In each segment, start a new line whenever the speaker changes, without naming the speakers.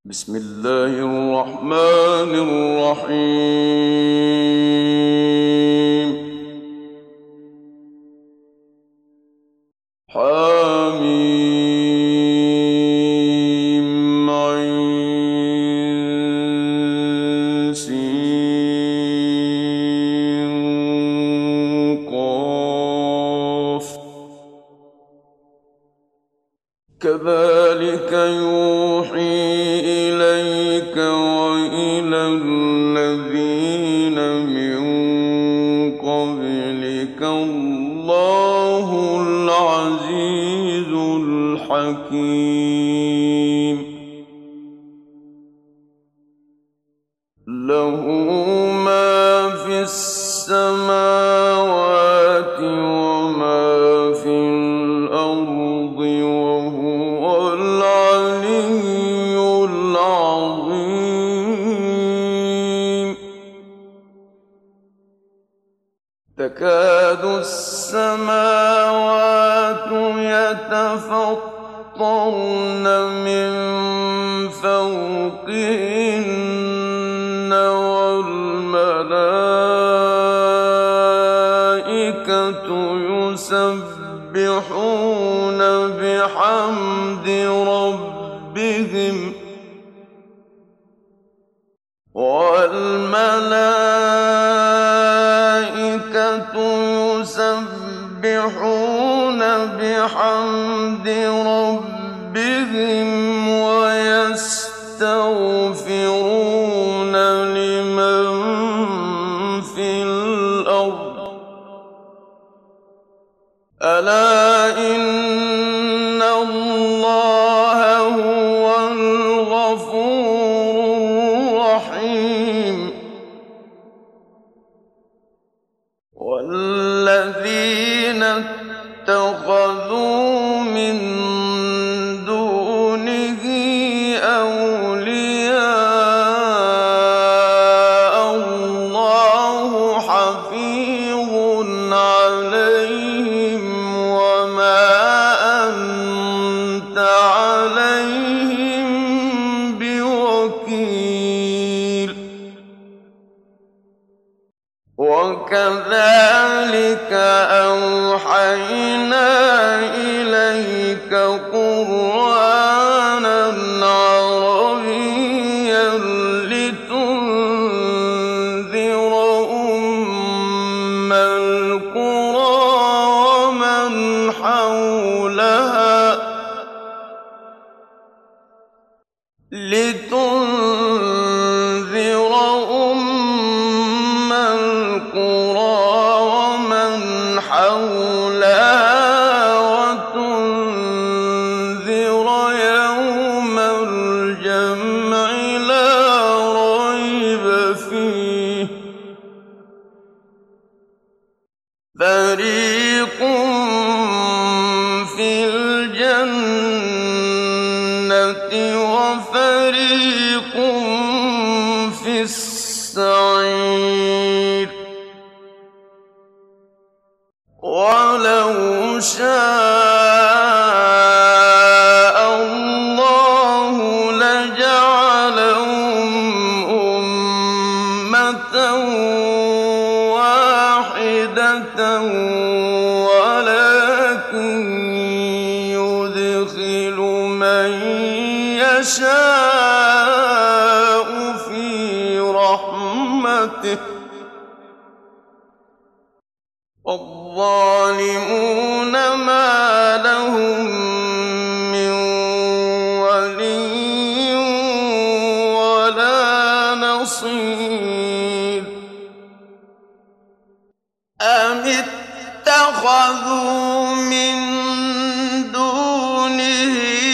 بسم الله الرحمن الرحيم. حميم عين سين قاف كذلك يوحي إليك وإلى الذين من قبلك الله العزيز الحكيم. له ما في السماوات وما في الأرض وهو العلي العظيم. تكاد السماوات يتفطرن من فوقهن والملائكة يسبحون بحمد ربهم ويستغفرون لمن في الأرض ألا إن الله هو الغفور الرحيم. والذين اتخذوا من دونه أولياء الله حفيظ عليهم وما أنت عليهم بوكيل. وكذلك أوحينا إليك قرآنا عربيا لتنذر أم القرى ومن حولها وتنذر يوم الجمع لا ريب فيه. فريق في الجنة وفريق في السعير. ولو شاء الله لجعلهم أمة واحدة ولكن يدخل من يشاء في رحمته. والظالمون ما لهم من ولي ولا نصير. أم اتخذوا من دونه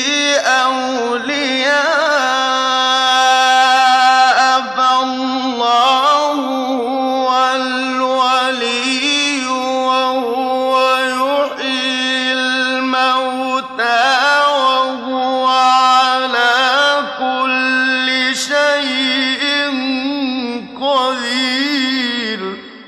أولياء فالله هو الولي وهو يحيي الموتى وهو على كل شيء قدير.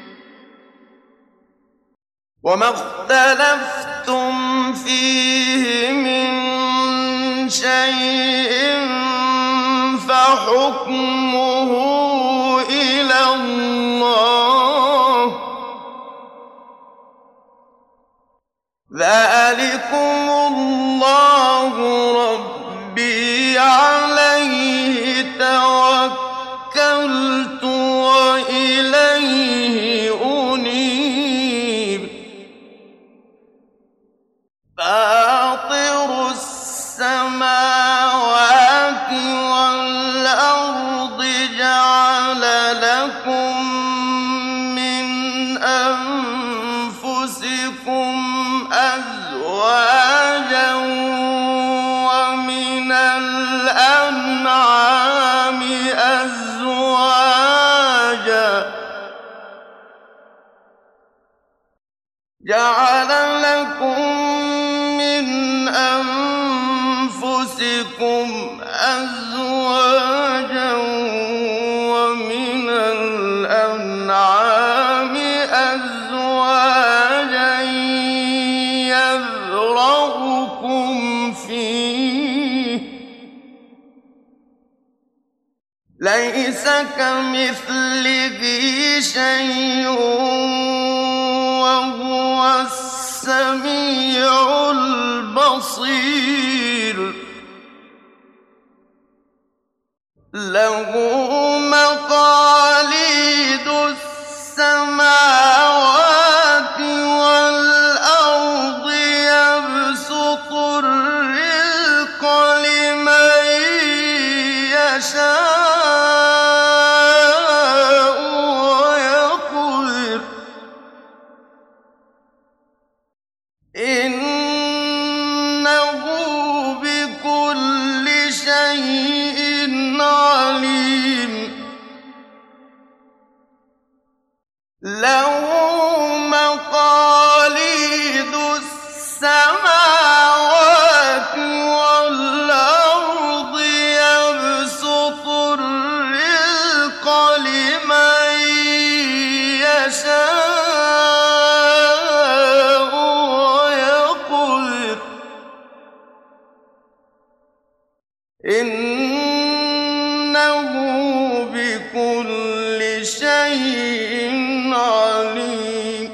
وما اختلفتم فيه من شيء وحكمه إلى الله. ذلكم الله ربي عليه توكلت وإليه أنيب. فاطر السماوات والأرض جعل لكم من أنفسكم أزواجا ومن الأنعام أزواجا جعل لكم من أنفسكم أزواجا ومن الأنعام أزواجا يذرأكم فيه ليس كمثله شيء وهو السميع البصير. له مقاليد السماوات والأرض يبسط الرزق لمن يشاء ويقدر إنه بكل شيء عليم. له مقاليد السماوات والأرض يبسط الرزق لمن يشاء ويقدر إنه بكل شيء عليم.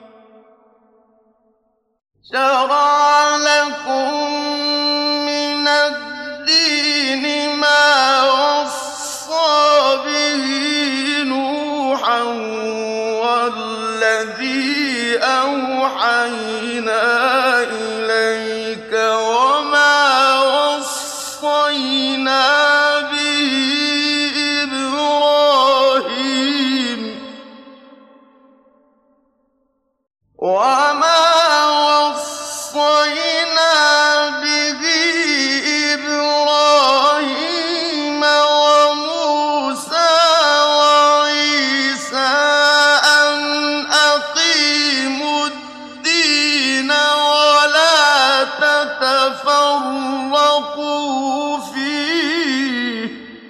شرع لكم من الدين ما وصى به نوحا والذي أوحينا إليك وما وصينا به إبراهيم وموسى وعيسى أن أقيموا الدين ولا تتفرقوا فيه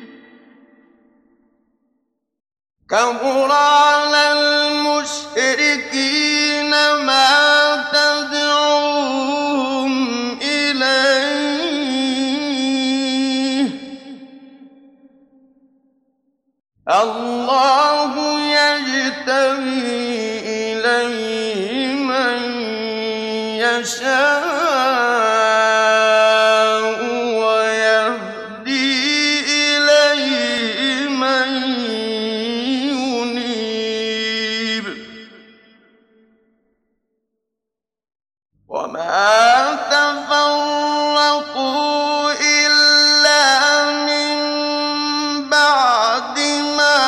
كبر على المشركين ما تدعوهم إليه. الله يجتبي إليه من يشاء ويهدي إليه من ينيب. وما تفرقوا إلا من بعد ما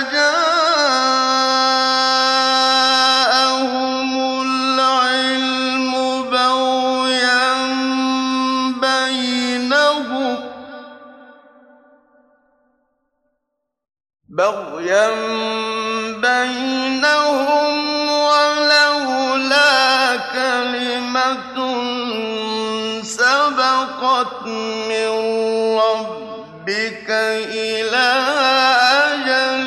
جاءهم العلم بغيا بينهم ولولا كلمة سبقت من ربك إلى أجل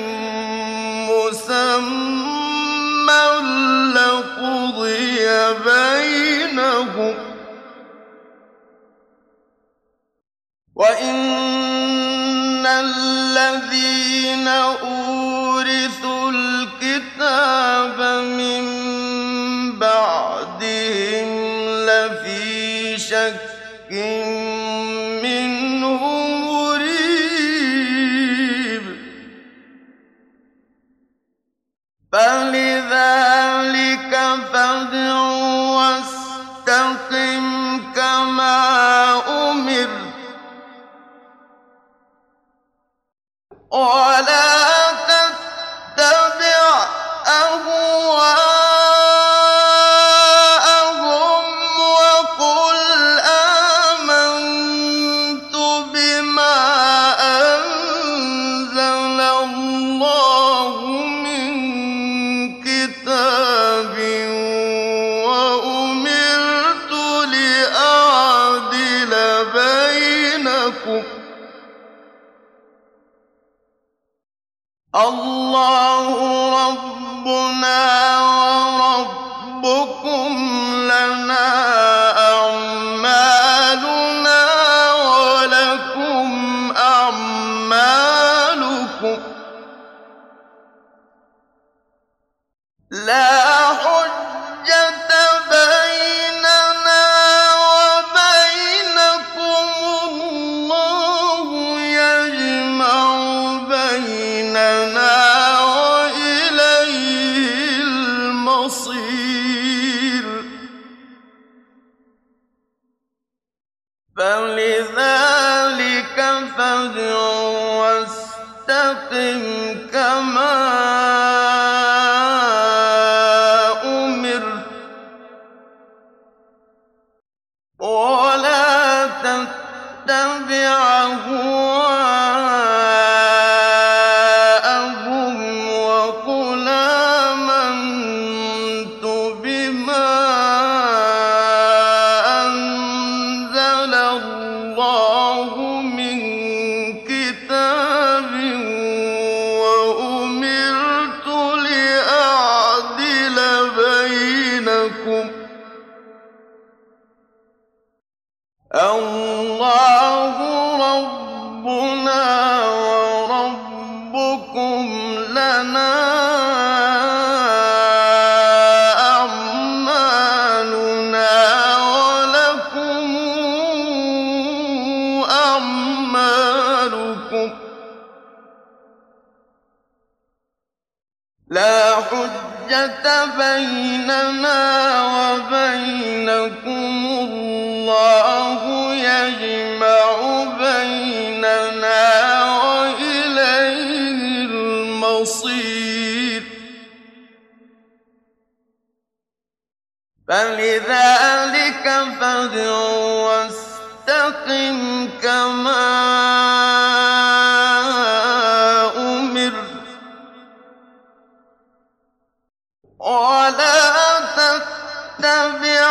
مسمى لقضي بينهم وإن الذين أورثوا الكتاب من بعدهم لفي شك منه مريب فلذلك فادع واستقم كما أمرت ولا تتبع أهواءهم وقل آمنت بما أنزل الله من كتاب وأمرت لأعدل بينكم الله ربنا وربكم لنا أعمالنا ولكم أعمالكم لا حجة بيننا وبينكم الله يجمع بيننا وإليه المصير فلذلك فادع واستقم كما أمرت ولا تتبع أهواءهم وقل آمنت بما أنزل الله من كتاب وأمرت لأعدل بينكم الله ربنا وربكم لنا أعمالنا ولكم أعمالكم لا حجة بيننا وبينكم الله يجمع بيننا وإليه المصير فلذلك فادع واستقم كما أمرت ولا تتبع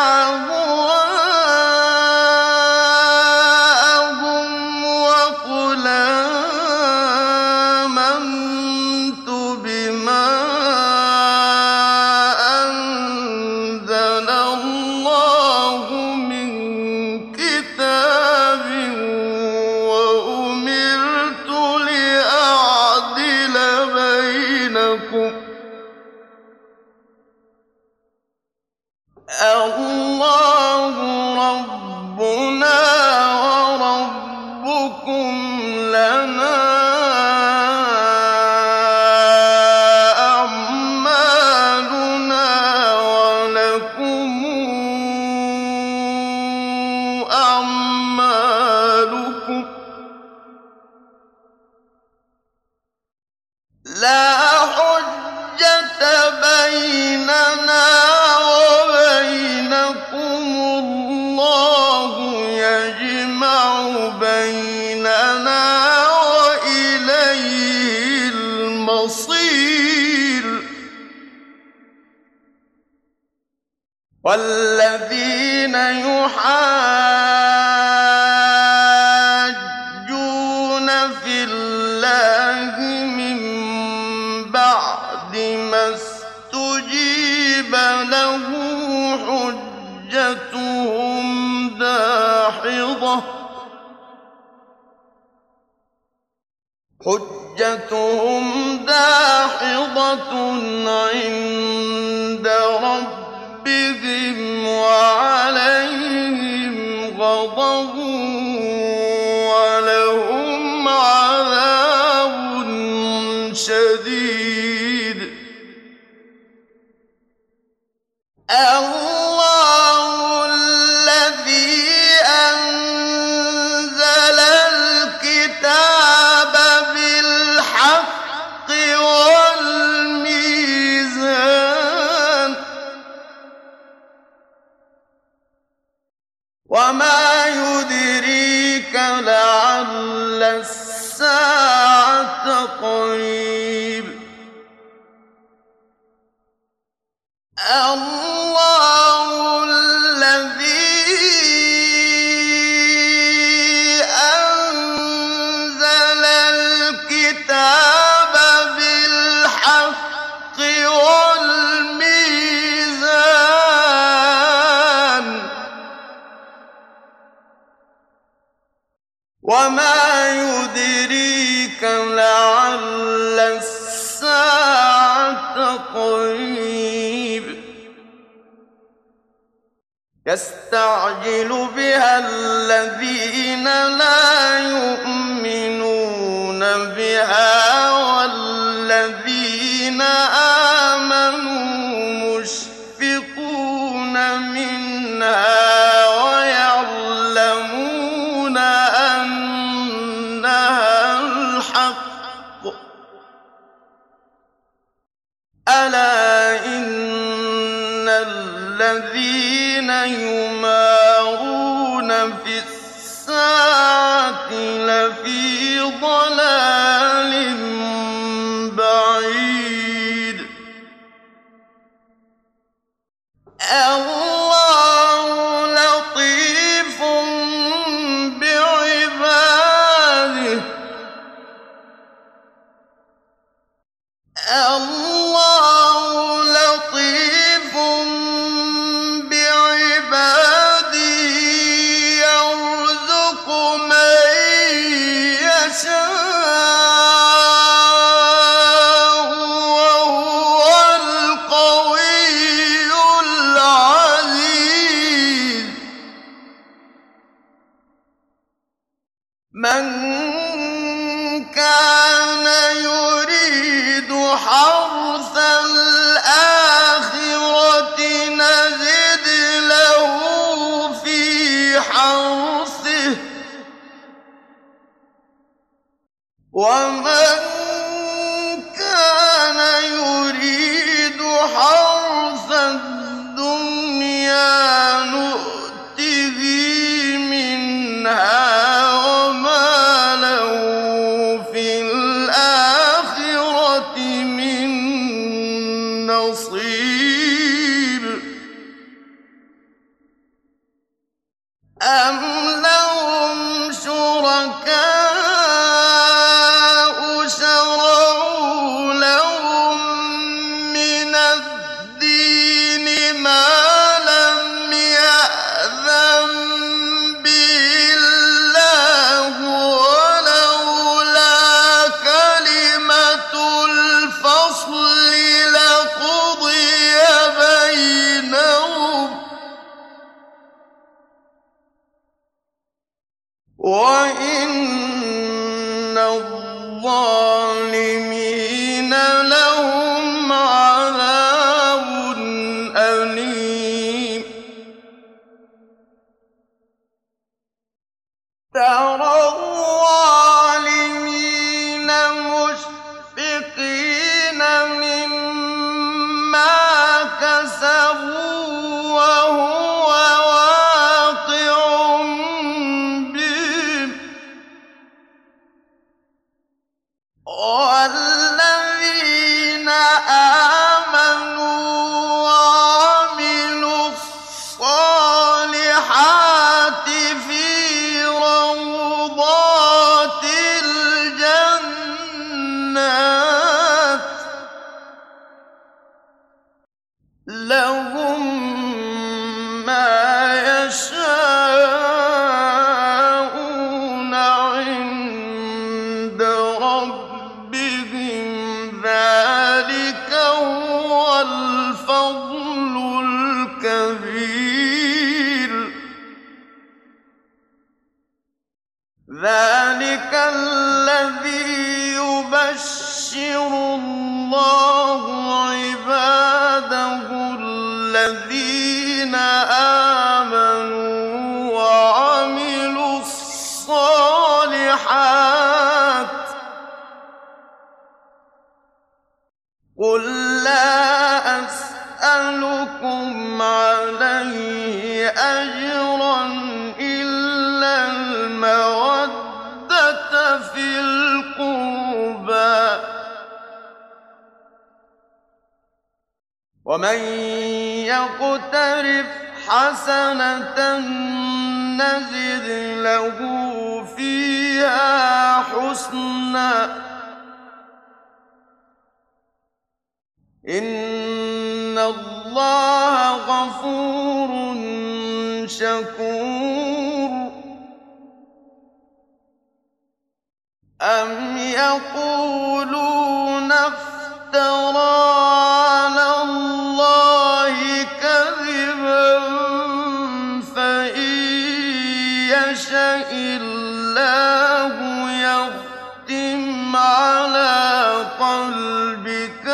أهواءهم وقل آمنت بما أنزل الله من كتاب وأمرت لأعدل بينكم الله ربنا وربكم لنا أعمالنا ولكم أعمالكم لا حجة بيننا الله يجمع بيننا وإليه المصير والذين يحاجون في الله من بعد ما استجيب له حجتهم داحضة حجتهم داحضة عند ربهم وعليهم غضب ولهم عذاب شديد. الله الذي أنزل الكتاب بالحق والميزان وما يدريك لعل الساعة قريب. الله الذي أنزل الكتاب بالحق والميزان وما يدريك لعل الساعة قريب. يستعجل بها الذين لا يؤمنون بها والذين آمنوا مشفقون منها ويعلمون أنها الحق. ألا إن الذين يمارون في الساعة لفي ضلال بعيد. الله لطيف بعباده. الله لطيف بعباده يرزق من يشاء وهو القوي العزيز. من كان يريد حرث الآخرة نزد له في حرثه ومن كان يريد حرث الدنيا نؤته منها وما له في الآخرة من نصيب. أم لهم شركاء شرعوا لهم من الدين ما لم يأذن به الله ولولا كلمة الفصل لقضي بينهم وإن الظالمين لهم عذاب أليم. ترى الظالمين مشفقين مما كسبوا وهو واقع بهم والذين آمنوا وعملوا الصالحات في روضات الجنات لهم ما يشاءون عند ربهم رَبِّهِمْ ذَلِكَ هُوَ الْفَضْلُ الْكَبِيرُ ذَلِكَ الَّذِي يُبَشِّرُ اللَّهُ عِبَادَهُ الَّذِينَ آمَنُوا وَعَمِلُوا الصَّالِحَاتِ قُل لَّا أَسْأَلُكُمْ عَلَيْهِ أَجْرًا إِلَّا الْمَوَدَّةَ فِي الْقُرْبَى ۗ وَمَن يَقْتَرِفْ حَسَنَةً نَّزِدْ لَهُ فِيهَا حُسْنًا ۚ إِنَّ اللَّهَ غَفُورٌ شَكُورٌ أَمْ يَقُولُونَ افْتَرَىٰ عَلَى اللَّهِ كَذِبًا فَإِن يَشَإِ اللَّهُ يَخْتِمْ عَلَىٰ قَلْبِكَ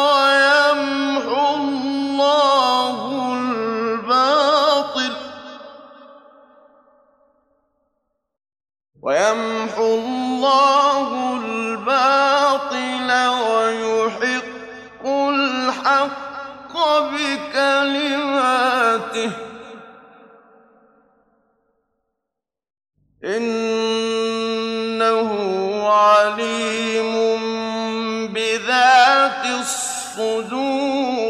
وَيَمْحُو اللَّهُ الْبَاطِلَ وَيُحِقُّ الْحَقَّ بِكَلِمَاتِهِ ۚ إِنَّهُ عَلِيمٌ بِذَاتِ الصُّدُورِ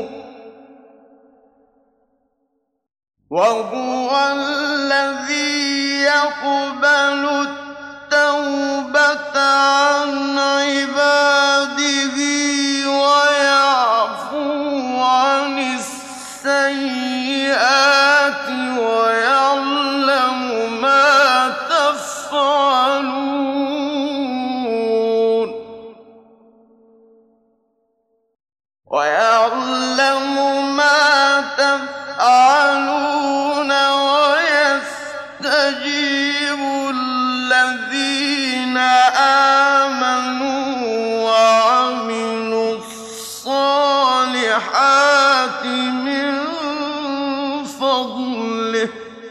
وَهُوَ الَّذِي يَقْبَلُ التَّوْبَةَ عَنْ عِبَادِهِ وَيَعْفُو عَنِ السَّيِّئَاتِ وَيَعْلَمُ مَا تَفْعَلُونَ وَيَسْتَجِيبُ الَّذِينَ آمَنُوا وَعَمِلُوا الصَّالِحَاتِ مِن فَضْلِهِ ۖ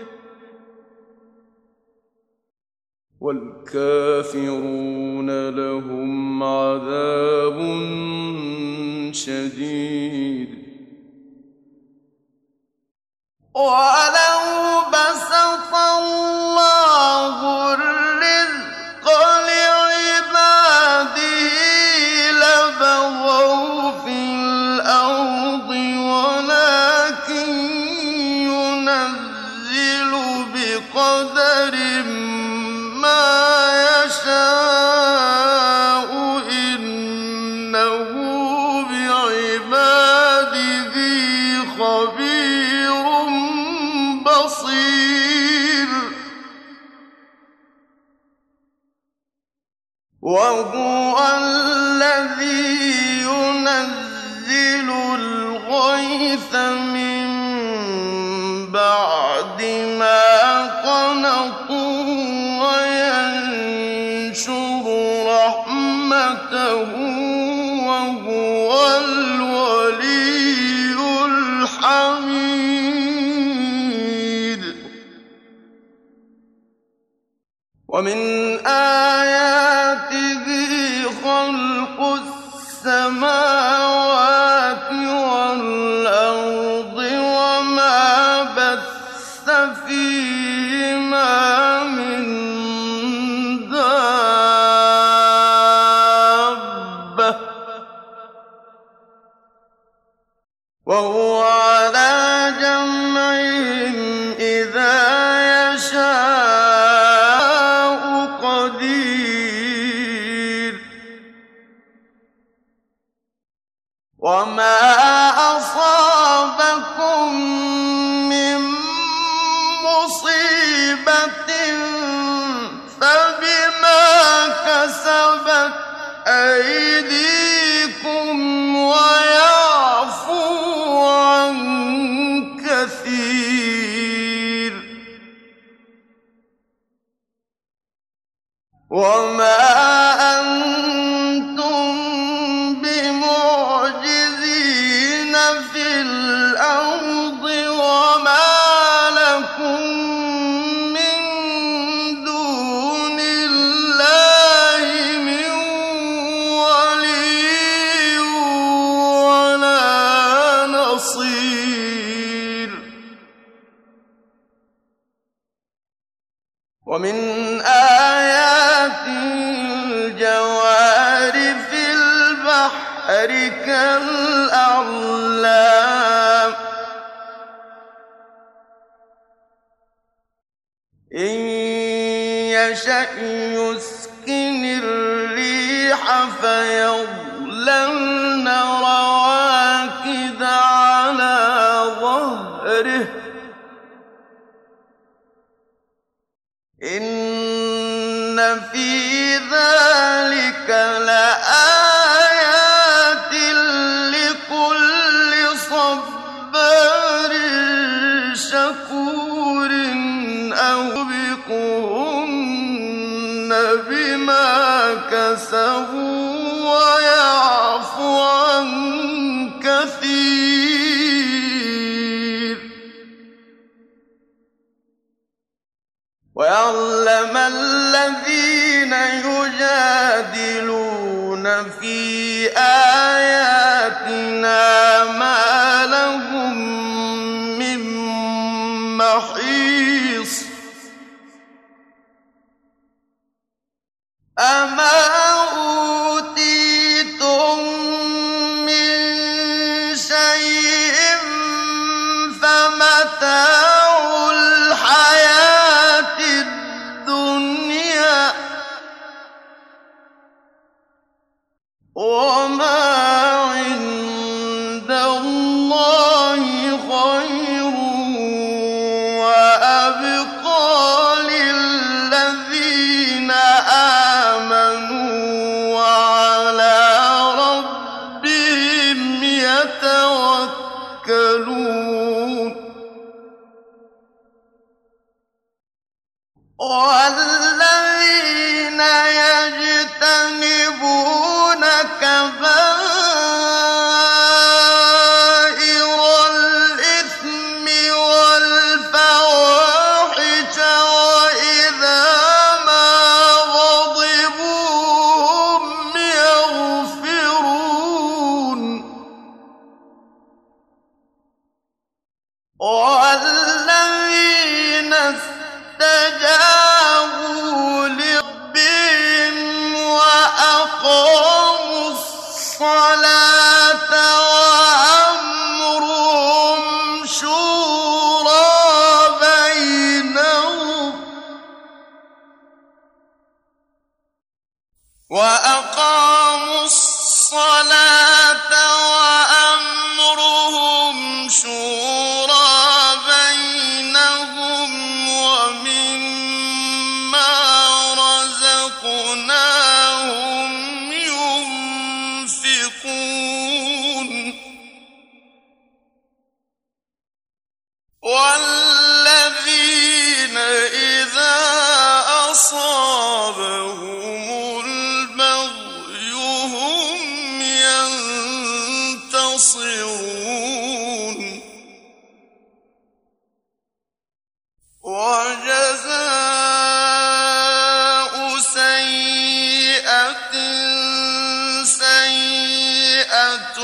وَالْكَافِرُونَ لَهُمْ عَذَابٌ شَدِيدٌ وَلَوْ بَسَطَ اللَّهُ الرِّزْقَ لِعِبَادِهِ لَبَغَوْا فِي الْأَرْضِ وَلَٰكِن يُنَزِّلُ بِقَدَرٍ مَّا يَشَاءُ ۚ إِنَّهُ بِعِبَادِهِ خَبِيرٌ بَصِيرٌ وَهُوَ الَّذِي يُنَزِّلُ الْغَيْثَ مِن بَعْدِ مَا قَنَطُوا وَيَنشُرُ رَحْمَتَهُ ۚ وَهُوَ الْوَلِيُّ الْحَمِيدُ وَمِنْ آيَاتِهِ خَلْقُ السَّمَاوَاتِ وَالْأَرْضِ وَمَا بَثَّ فِيهِمَا مِن دَابَّةٍ ۚ وَهُوَ عَلَىٰ جَمْعِهِمْ إِذَا يَشَاءُ قَدِيرٌ وَمَا أَصَابَكُم مِّن مُّصِيبَةٍ فَبِمَا كَسَبَتْ أَيْدِيكُمْ وَيَعْفُو عَن كَثِيرٍ وَمَا أَنتُم بِمُعْجِزِينَ فِي الْأَرْضِ وَمَا لَكُم مِّن دُونِ اللَّهِ مِن وَلِيٍّ وَلَا نَصِيرٍ وَمِنْ آيَاتِهِ الْجَوَارِ فِي الْبَحْرِ كَالْأَعْلَامِ إِن يَشَأْ يُسْكِنِ الرِّيحَ فَيَظْلَلْنَ رَوَاكِدَ عَلَىٰ ظَهْرِهِ إِنَّ فِي ذَٰلِكَ لَآيَاتٍ لِّكُلِّ صَبَّارٍ شَكُورٍ أَوْبِقُهُنَّ بِمَا كَسَبُوا وَيَعْفُ عَن كَثِيرٍ وَيَعْلَمَ الَّذِينَ يُجَادِلُونَ فِي آيَاتِنَا مَا لَهُم مِّن مَّحِيصٍ أَمَا أُوتِيتُم مِّن شَيْءٍ فَمَتَاعُ الْحَيَاةِ الدُّنْيَا وَمَا عِندَ اللَّهِ خَيْرٌ وَأَبْقَىٰ لِلَّذِينَ آمَنُوا وَعَلَىٰ رَبِّهِمْ يَتَوَكَّلُونَ وَالَّذِينَ يَجْتَنِبُونَ كَبَائِرَ الْإِثْمِ وَالْفَوَاحِشَ وَإِذَا مَا غَضِبُوا هُمْ يَغْفِرُونَ وَالَّذِينَ اسْتَجَابُوا لِرَبِّهِمْ وَأَقَامُوا الصَّلَاةَ وَأَمْرُهُمْ شُورَىٰ بَيْنَهُمْ وَمِمَّا رَزَقْنَاهُمْ يُنفِقُونَ وَالَّذِينَ إِذَا أَصَابَهُمُ الْبَغْيُ هُمْ يَنتَصِرُونَ وَجَزَاءُ سَيِّئَةٍ سَيِّئَةٌ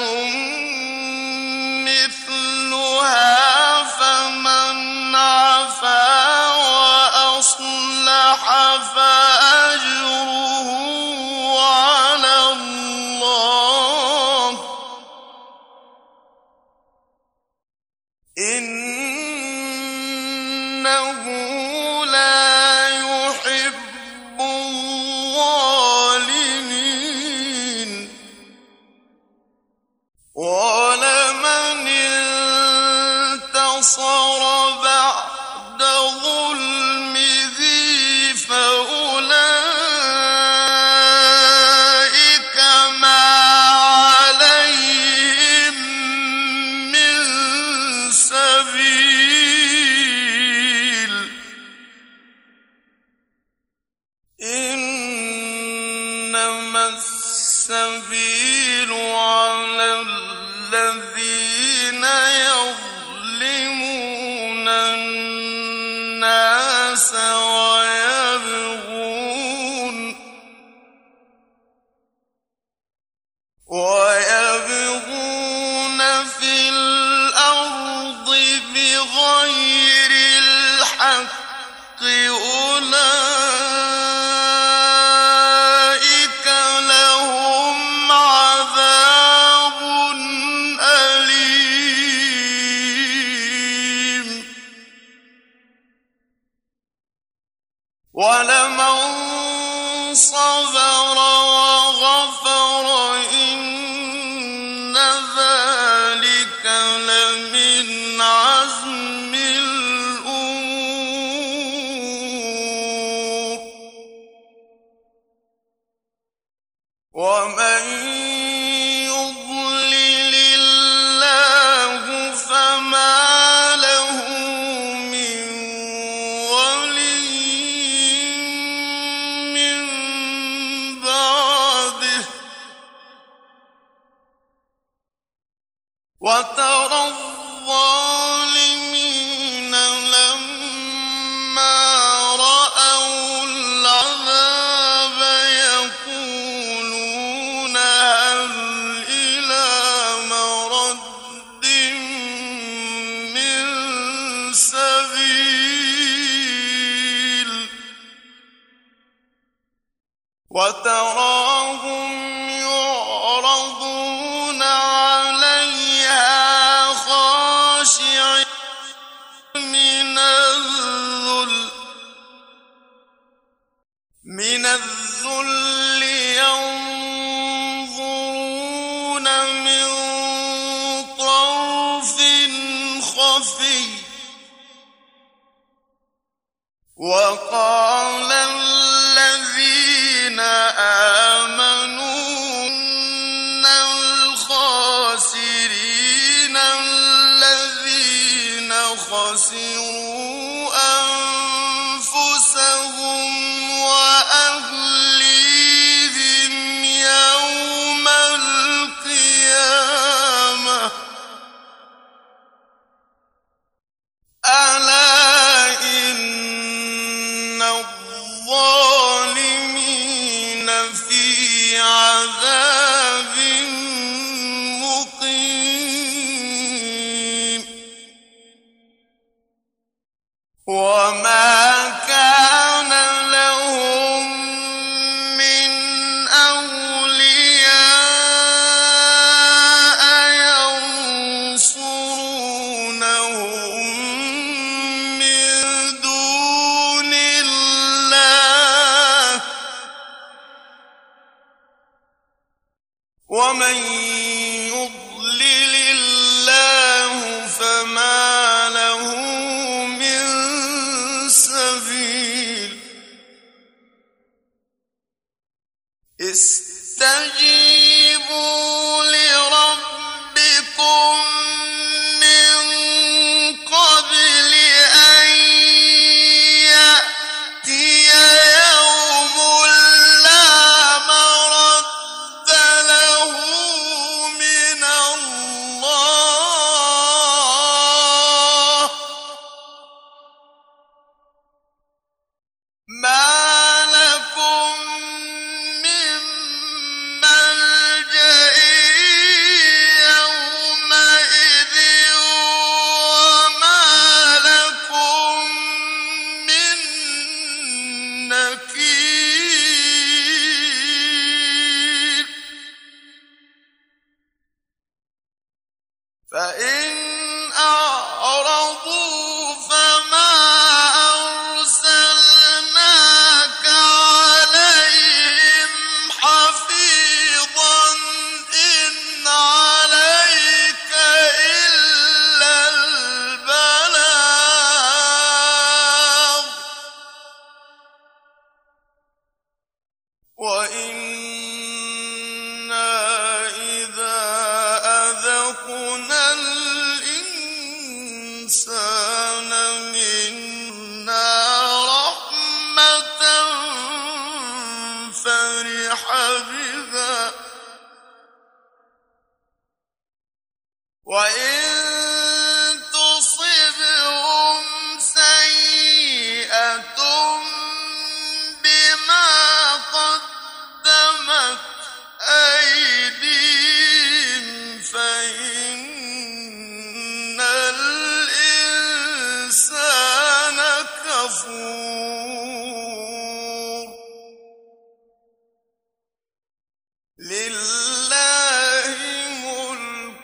مِّثْلُهَا فَمَنْ عَفَا وَأَصْلَحَ فَأَجْرُهُ عَلَى اللَّهِ ۚ إِنَّهُ لَا يُحِبُّ الظَّالِمِينَ إنما السبيل على الذين يظلمون الناس ويبغون في الأرض بغير الحق أولئك لهم عذاب أليم ولمن صبر وغفر إن ذلك لمن عزم الأمور ومن يضلل الله فما له من ولي من بعده وترى الظالمين لما رأوا العذاب يقولون هل إلى مرد من سبيل وتراهم يعرضون عليها خاشعين من الذل ينظرون من طرف خفي وقال الذين آمنوا إن الخاسرين الذين خسروا أنفسهم وأهليهم يوم القيامة ألا إن الظالمين في عذاب مقيم وما كان لهم من أولياء ينصرونهم من دون الله ومن يضلل الله فما له من سبيل استجيبوا لربكم من قبل أن يأتي يوم لا مرد له من الله ما لكم من ملجأ بها وإن تصبهم سيئة بما قدمت أيديهم فإن الإنسان كفور لله ملك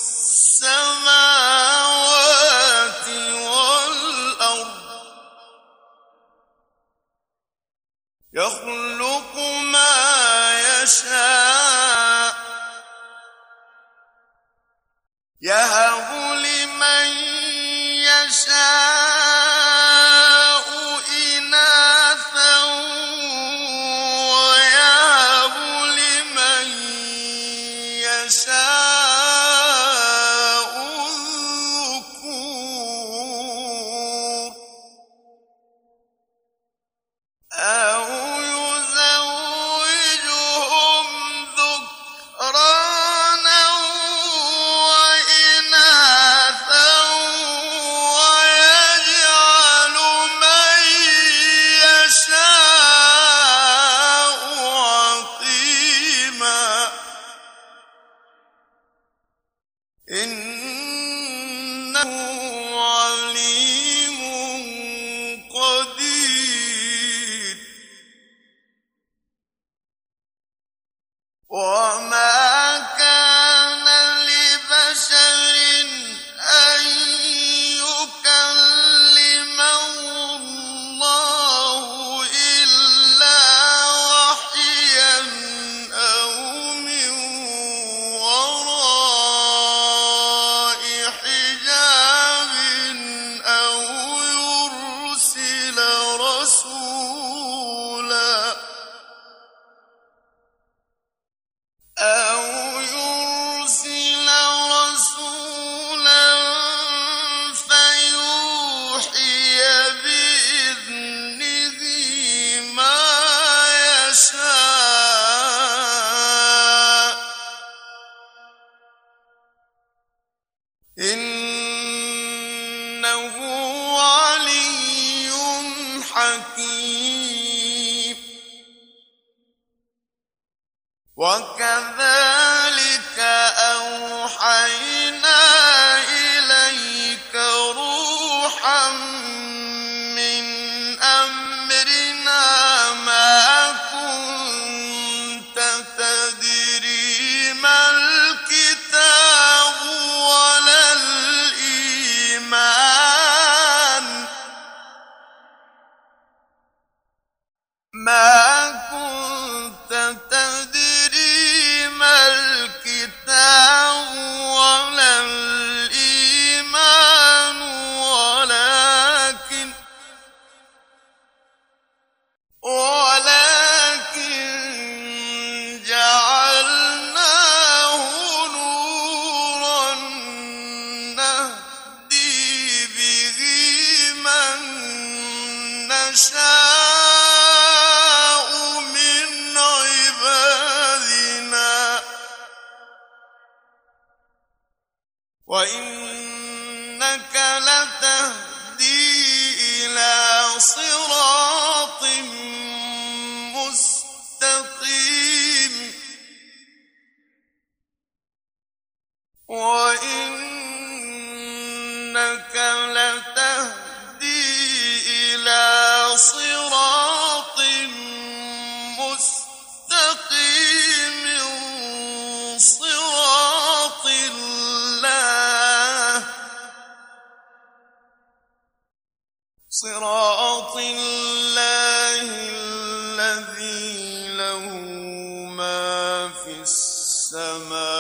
السماوات والأرض يخلق ما يشاء يهب لمن يشاء إناثا ويهب لمن يشاء الذكور أو يزوجهم ذكرانا وإناثا ويجعل من يشاء عقيما إنه عليم قدير وما كان لبشر أن يكلمه الله إلا وحيا أو من وراء حجاب أو يرسل رسولا فيوحي بإذنه ما يشاء إنه علي حكيم وكذلك أوحينا إليك روحا من أمرنا ما كنت تدري ما الكتاب ولا الإيمان ما كنت تدري ما الكتاب ولا الإيمان ولكن جعلناه نورا نهدي به من نشاء من عبادنا وإنك لتهدي إلى صراط مستقيم وإنك لتهدي إلى صراط مستقيم صراط الله الذي له ما في السماوات